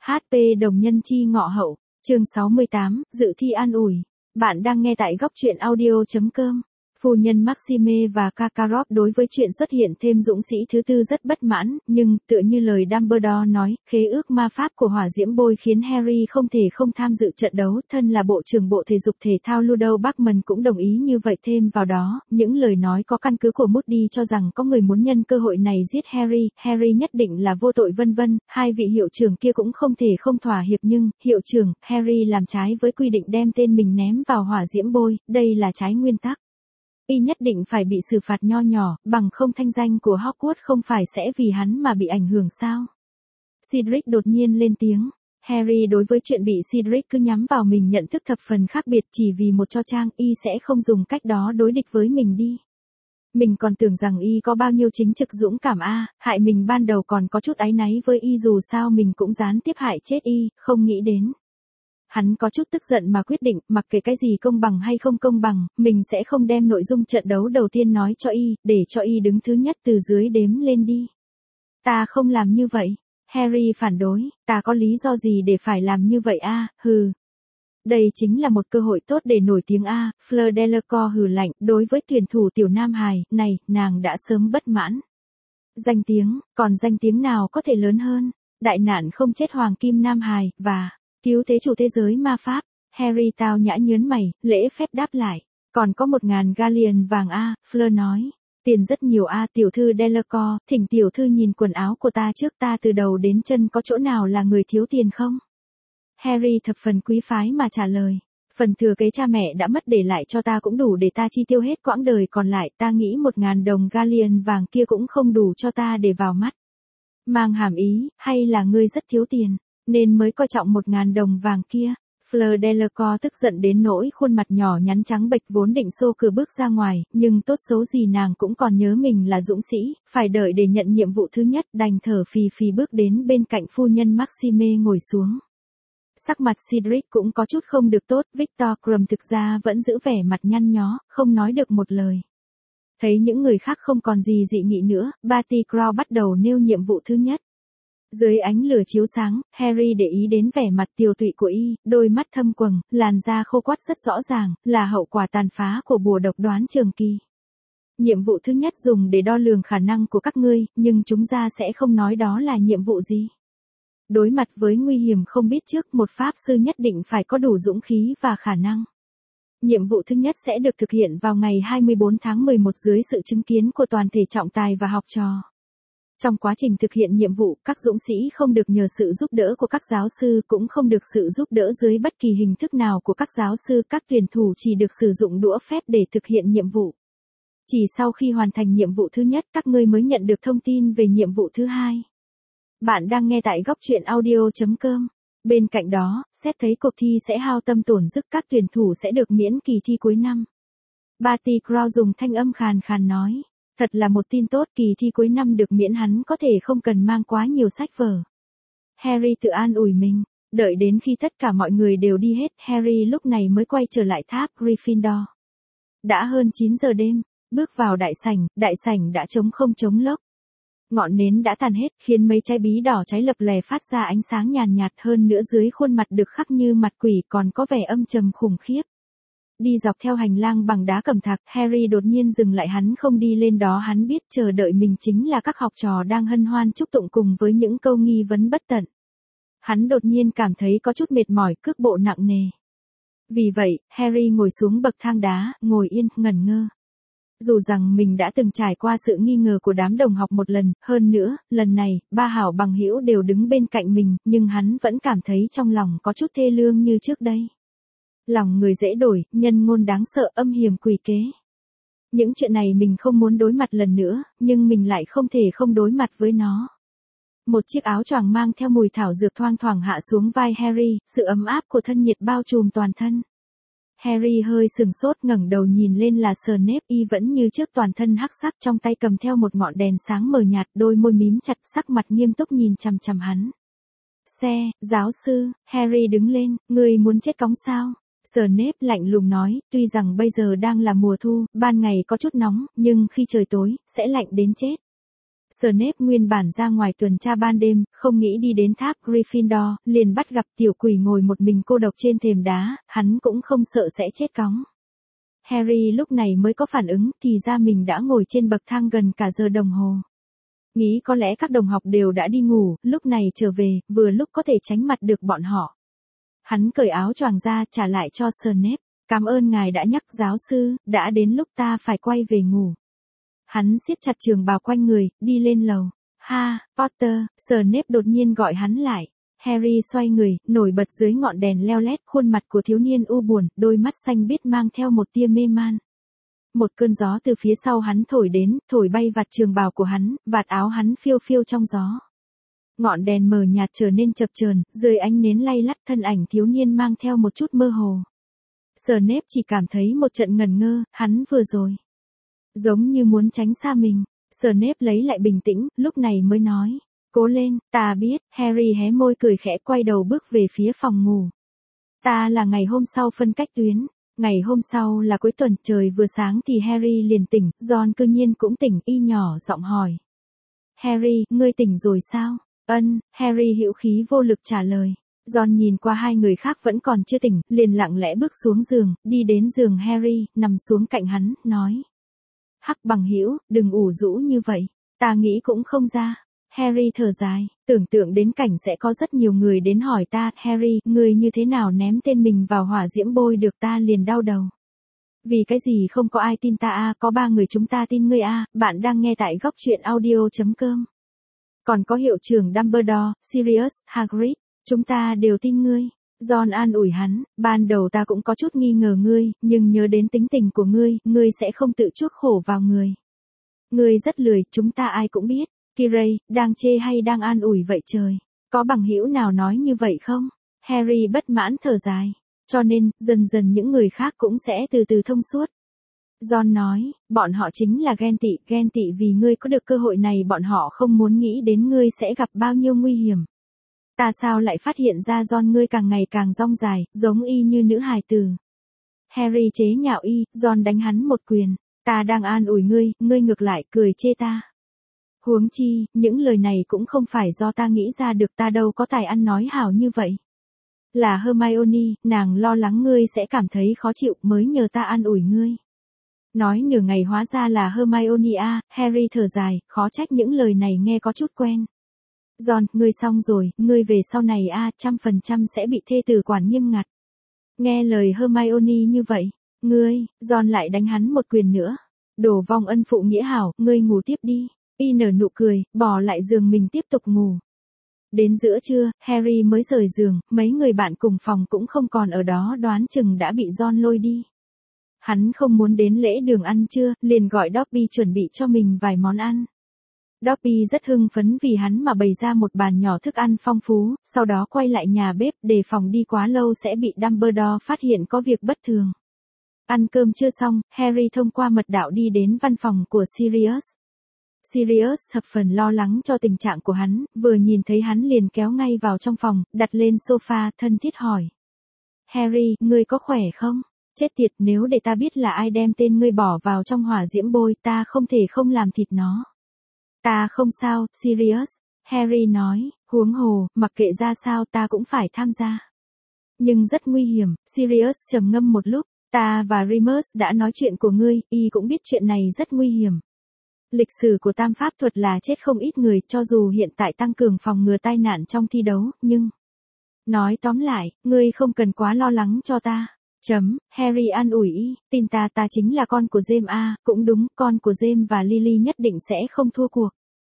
HP đồng nhân chi ngọ hậu, chương 68, dự thi an ủi. Bạn đang nghe tại góc truyện audio.com. Phu nhân Maxime và Kakarot đối với chuyện xuất hiện thêm dũng sĩ thứ tư rất bất mãn, nhưng, tựa như lời Dumbledore nói, khế ước ma pháp của hỏa diễm bôi khiến Harry không thể không tham dự trận đấu. Thân là Bộ trưởng Bộ Thể dục Thể thao Ludo Bagman cũng đồng ý như vậy. Thêm vào đó, những lời nói có căn cứ của Moody cho rằng có người muốn nhân cơ hội này giết Harry nhất định là vô tội vân vân. Hai vị hiệu trưởng kia cũng không thể không thỏa hiệp nhưng, hiệu trưởng, Harry làm trái với quy định đem tên mình ném vào hỏa diễm bôi, đây là trái nguyên tắc. Y nhất định phải bị xử phạt nho nhỏ, bằng không thanh danh của Hogwarts không phải sẽ vì hắn mà bị ảnh hưởng sao? Cedric đột nhiên lên tiếng. Harry đối với chuyện bị Cedric cứ nhắm vào mình nhận thức thập phần khác biệt, chỉ vì một cho trang y sẽ không dùng cách đó đối địch với mình đi. Mình còn tưởng rằng y có bao nhiêu chính trực dũng cảm hại mình ban đầu còn có chút áy náy với y dù sao mình cũng gián tiếp hại chết y, không nghĩ đến. Hắn có chút tức giận mà quyết định, mặc kệ cái gì công bằng hay không công bằng, mình sẽ không đem nội dung trận đấu đầu tiên nói cho y, để cho y đứng thứ nhất từ dưới đếm lên đi. Ta không làm như vậy. Harry phản đối, ta có lý do gì để phải làm như vậy hừ. Đây chính là một cơ hội tốt để nổi tiếng Fleur Delacour hừ lạnh, đối với tuyển thủ tiểu Nam Hải, này, nàng đã sớm bất mãn. Danh tiếng, còn danh tiếng nào có thể lớn hơn, đại nạn không chết hoàng kim Nam Hải, và cứu thế chủ thế giới ma pháp. Harry tao nhã nhớn mày, lễ phép đáp lại. Còn có 1000 galleon vàng Fleur nói. Tiền rất nhiều tiểu thư Delacour, thỉnh tiểu thư nhìn quần áo của ta trước, ta từ đầu đến chân có chỗ nào là người thiếu tiền không? Harry thập phần quý phái mà trả lời. Phần thừa kế cha mẹ đã mất để lại cho ta cũng đủ để ta chi tiêu hết quãng đời còn lại, ta nghĩ 1000 đồng galleon vàng kia cũng không đủ cho ta để vào mắt. Mang hàm ý, hay là ngươi rất thiếu tiền, nên mới coi trọng 1000 đồng vàng kia. Fleur Delacour tức giận đến nỗi khuôn mặt nhỏ nhắn trắng bệch vốn định xô cửa bước ra ngoài, nhưng tốt xấu gì nàng cũng còn nhớ mình là dũng sĩ, phải đợi để nhận nhiệm vụ thứ nhất, đành thở phì phì bước đến bên cạnh phu nhân Maxime ngồi xuống. Sắc mặt Cedric cũng có chút không được tốt, Victor Krum thực ra vẫn giữ vẻ mặt nhăn nhó, không nói được một lời. Thấy những người khác không còn gì dị nghị nữa, Barty Crouch bắt đầu nêu nhiệm vụ thứ nhất. Dưới ánh lửa chiếu sáng, Harry để ý đến vẻ mặt tiều tụy của y, đôi mắt thâm quầng, làn da khô quắt rất rõ ràng, là hậu quả tàn phá của bùa độc đoán trường kỳ. Nhiệm vụ thứ nhất dùng để đo lường khả năng của các ngươi, nhưng chúng ta sẽ không nói đó là nhiệm vụ gì. Đối mặt với nguy hiểm không biết trước, một pháp sư nhất định phải có đủ dũng khí và khả năng. Nhiệm vụ thứ nhất sẽ được thực hiện vào ngày 24 tháng 11 dưới sự chứng kiến của toàn thể trọng tài và học trò. Trong quá trình thực hiện nhiệm vụ, các dũng sĩ không được nhờ sự giúp đỡ của các giáo sư, cũng không được sự giúp đỡ dưới bất kỳ hình thức nào của các giáo sư, các tuyển thủ chỉ được sử dụng đũa phép để thực hiện nhiệm vụ. Chỉ sau khi hoàn thành nhiệm vụ thứ nhất, các ngươi mới nhận được thông tin về nhiệm vụ thứ hai. Bạn đang nghe tại góc truyện audio.com. Bên cạnh đó, xét thấy cuộc thi sẽ hao tâm tổn sức, các tuyển thủ sẽ được miễn kỳ thi cuối năm. Barty Crouch dùng thanh âm khàn khàn nói. Thật là một tin tốt, kỳ thi cuối năm được miễn, hắn có thể không cần mang quá nhiều sách vở. Harry tự an ủi mình. Đợi đến khi tất cả mọi người đều đi hết, Harry lúc này mới quay trở lại tháp Gryffindor. Đã hơn 9 giờ đêm, bước vào đại sảnh đã trống không trống lốc. Ngọn nến đã tàn hết, khiến mấy trái bí đỏ cháy lập lòe phát ra ánh sáng nhàn nhạt, hơn nữa dưới khuôn mặt được khắc như mặt quỷ còn có vẻ âm trầm khủng khiếp. Đi dọc theo hành lang bằng đá cẩm thạch, Harry đột nhiên dừng lại, hắn không đi lên đó, hắn biết chờ đợi mình chính là các học trò đang hân hoan chúc tụng cùng với những câu nghi vấn bất tận. Hắn đột nhiên cảm thấy có chút mệt mỏi, cước bộ nặng nề. Vì vậy, Harry ngồi xuống bậc thang đá, ngồi yên, ngẩn ngơ. Dù rằng mình đã từng trải qua sự nghi ngờ của đám đồng học một lần, hơn nữa, lần này, ba hảo bằng hữu đều đứng bên cạnh mình, nhưng hắn vẫn cảm thấy trong lòng có chút thê lương như trước đây. Lòng người dễ đổi, nhân ngôn đáng sợ, âm hiểm quỷ kế. Những chuyện này mình không muốn đối mặt lần nữa, nhưng mình lại không thể không đối mặt với nó. Một chiếc áo choàng mang theo mùi thảo dược thoang thoảng hạ xuống vai Harry, sự ấm áp của thân nhiệt bao trùm toàn thân. Harry hơi sừng sốt, ngẩng đầu nhìn lên là Snape, y vẫn như trước toàn thân hắc sắc, trong tay cầm theo một ngọn đèn sáng mờ nhạt, đôi môi mím chặt, sắc mặt nghiêm túc nhìn chằm chằm hắn. Giáo sư, Harry đứng lên, ngươi muốn chết cóng sao? Snape lạnh lùng nói, tuy rằng bây giờ đang là mùa thu, ban ngày có chút nóng, nhưng khi trời tối, sẽ lạnh đến chết. Snape nguyên bản ra ngoài tuần tra ban đêm, không nghĩ đi đến tháp Gryffindor, liền bắt gặp tiểu quỷ ngồi một mình cô độc trên thềm đá, hắn cũng không sợ sẽ chết cóng. Harry lúc này mới có phản ứng, thì ra mình đã ngồi trên bậc thang gần cả giờ đồng hồ. Nghĩ có lẽ các đồng học đều đã đi ngủ, lúc này trở về, vừa lúc có thể tránh mặt được bọn họ. Hắn cởi áo choàng ra, trả lại cho Snape. Cảm ơn ngài đã nhắc giáo sư, đã đến lúc ta phải quay về ngủ. Hắn siết chặt trường bào quanh người, đi lên lầu. Ha, Potter, Snape đột nhiên gọi hắn lại. Harry xoay người, nổi bật dưới ngọn đèn leo lét, khuôn mặt của thiếu niên u buồn, đôi mắt xanh biếc mang theo một tia mê man. Một cơn gió từ phía sau hắn thổi đến, thổi bay vạt trường bào của hắn, vạt áo hắn phiêu phiêu trong gió. Ngọn đèn mờ nhạt trở nên chập chờn, dưới ánh nến lay lắt, thân ảnh thiếu niên mang theo một chút mơ hồ. Snape chỉ cảm thấy một trận ngẩn ngơ, hắn vừa rồi giống như muốn tránh xa mình. Snape lấy lại bình tĩnh, lúc này mới nói, cố lên, ta biết. Harry hé môi cười khẽ, quay đầu bước về phía phòng ngủ. Ta là ngày hôm sau phân cách tuyến. Ngày hôm sau là cuối tuần, trời vừa sáng thì Harry liền tỉnh, Ron cư nhiên cũng tỉnh, y nhỏ giọng hỏi. Harry, ngươi tỉnh rồi sao? Ân, Harry hữu khí vô lực trả lời. Ron nhìn qua hai người khác vẫn còn chưa tỉnh, liền lặng lẽ bước xuống giường, đi đến giường Harry, nằm xuống cạnh hắn, nói. Hắc bằng hữu, đừng ủ rũ như vậy, ta nghĩ cũng không ra. Harry thở dài, tưởng tượng đến cảnh sẽ có rất nhiều người đến hỏi ta, Harry, ngươi như thế nào ném tên mình vào hỏa diễm bôi được, ta liền đau đầu. Vì cái gì không có ai tin ta a, có 3 người chúng ta tin ngươi a. Bạn đang nghe tại góc truyện audio.com. Còn có hiệu trưởng Dumbledore, Sirius, Hagrid, chúng ta đều tin ngươi. Ron an ủi hắn, ban đầu ta cũng có chút nghi ngờ ngươi, nhưng nhớ đến tính tình của ngươi sẽ không tự chuốc khổ vào người. Ngươi rất lười, chúng ta ai cũng biết. Kiray, đang chê hay đang an ủi vậy trời? Có bằng hữu nào nói như vậy không? Harry bất mãn thở dài. Cho nên, dần dần những người khác cũng sẽ từ từ thông suốt. Ron nói, bọn họ chính là ghen tị vì ngươi có được cơ hội này, bọn họ không muốn nghĩ đến ngươi sẽ gặp bao nhiêu nguy hiểm. Ta sao lại phát hiện ra Ron ngươi càng ngày càng dong dài, giống y như nữ hài tử. Harry chế nhạo y, Ron đánh hắn một quyền. Ta đang an ủi ngươi ngược lại cười chê ta. Huống chi, những lời này cũng không phải do ta nghĩ ra được, ta đâu có tài ăn nói hào như vậy. Là Hermione, nàng lo lắng ngươi sẽ cảm thấy khó chịu mới nhờ ta an ủi ngươi. Nói nửa ngày hóa ra là Hermione a. Harry thở dài, khó trách những lời này nghe có chút quen. Ron, ngươi xong rồi, ngươi về sau này 100% sẽ bị thê tử quản nghiêm ngặt. Nghe lời Hermione như vậy, Ron lại đánh hắn một quyền nữa. Đổ vong ân phụ nghĩa hảo, ngươi ngủ tiếp đi. Y nở nụ cười, bỏ lại giường mình tiếp tục ngủ. Đến giữa trưa, Harry mới rời giường, mấy người bạn cùng phòng cũng không còn ở đó, đoán chừng đã bị Ron lôi đi. Hắn không muốn đến lễ đường ăn trưa, liền gọi Dobby chuẩn bị cho mình vài món ăn. Dobby rất hưng phấn vì hắn mà bày ra một bàn nhỏ thức ăn phong phú, sau đó quay lại nhà bếp, đề phòng đi quá lâu sẽ bị Dumbledore phát hiện có việc bất thường. Ăn cơm chưa xong, Harry thông qua mật đạo đi đến văn phòng của Sirius. Sirius thập phần lo lắng cho tình trạng của hắn, vừa nhìn thấy hắn liền kéo ngay vào trong phòng, đặt lên sofa, thân thiết hỏi. Harry, ngươi có khỏe không? Chết tiệt, nếu để ta biết là ai đem tên ngươi bỏ vào trong hỏa diễm bôi, ta không thể không làm thịt nó. Ta không sao, Sirius. Harry nói, huống hồ, mặc kệ ra sao ta cũng phải tham gia. Nhưng rất nguy hiểm. Sirius trầm ngâm một lúc, ta và Remus đã nói chuyện của ngươi, y cũng biết chuyện này rất nguy hiểm. Lịch sử của tam pháp thuật là chết không ít người, cho dù hiện tại tăng cường phòng ngừa tai nạn trong thi đấu, nhưng... Nói tóm lại, ngươi không cần quá lo lắng cho ta. Harry an ủi y, tin ta chính là con của James a, cũng đúng, con của James và Lily nhất định sẽ không thua cuộc.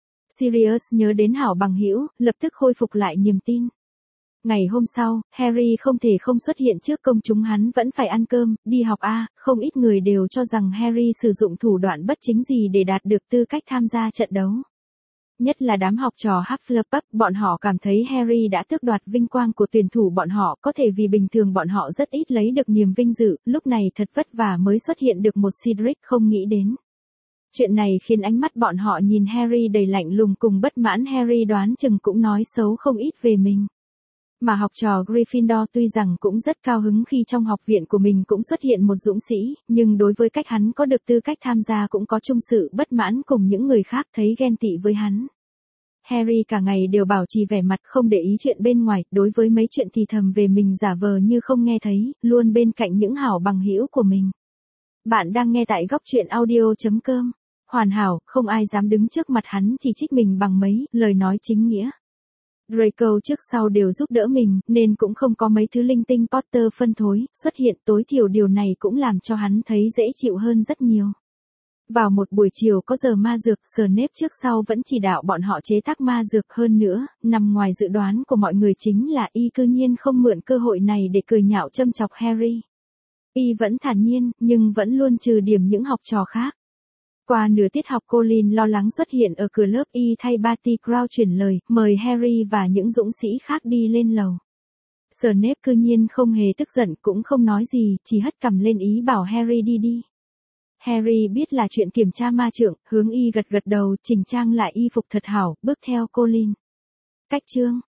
Sirius nhớ đến hảo bằng hữu, lập tức khôi phục lại niềm tin. Ngày hôm sau, Harry không thể không xuất hiện trước công chúng, hắn vẫn phải ăn cơm, đi học không ít người đều cho rằng Harry sử dụng thủ đoạn bất chính gì để đạt được tư cách tham gia trận đấu. Nhất là đám học trò Hufflepuff, bọn họ cảm thấy Harry đã tước đoạt vinh quang của tuyển thủ bọn họ, có thể vì bình thường bọn họ rất ít lấy được niềm vinh dự, lúc này thật vất vả mới xuất hiện được một Cedric không nghĩ đến. Chuyện này khiến ánh mắt bọn họ nhìn Harry đầy lạnh lùng cùng bất mãn, Harry đoán chừng cũng nói xấu không ít về mình. Mà học trò Gryffindor tuy rằng cũng rất cao hứng khi trong học viện của mình cũng xuất hiện một dũng sĩ, nhưng đối với cách hắn có được tư cách tham gia cũng có chung sự bất mãn cùng những người khác thấy ghen tị với hắn. Harry cả ngày đều bảo trì vẻ mặt không để ý chuyện bên ngoài, đối với mấy chuyện thì thầm về mình giả vờ như không nghe thấy, luôn bên cạnh những hảo bằng hữu của mình. Bạn đang nghe tại góc truyện audio.com. Hoàn hảo, không ai dám đứng trước mặt hắn chỉ trích mình bằng mấy lời nói chính nghĩa. Draco trước sau đều giúp đỡ mình, nên cũng không có mấy thứ linh tinh Potter phân thối, xuất hiện tối thiểu điều này cũng làm cho hắn thấy dễ chịu hơn rất nhiều. Vào một buổi chiều có giờ ma dược, Snape trước sau vẫn chỉ đạo bọn họ chế tác ma dược hơn nữa, nằm ngoài dự đoán của mọi người chính là y cư nhiên không mượn cơ hội này để cười nhạo châm chọc Harry. Y vẫn thản nhiên, nhưng vẫn luôn trừ điểm những học trò khác. Qua nửa tiết học Colin lo lắng xuất hiện ở cửa lớp y thay Barty Crouch chuyển lời, mời Harry và những dũng sĩ khác đi lên lầu. Snape cư nhiên không hề tức giận cũng không nói gì, chỉ hất cằm lên ý bảo Harry đi. Harry biết là chuyện kiểm tra ma trượng, hướng y gật đầu, chỉnh trang lại y phục thật hảo, bước theo Colin. Cách chương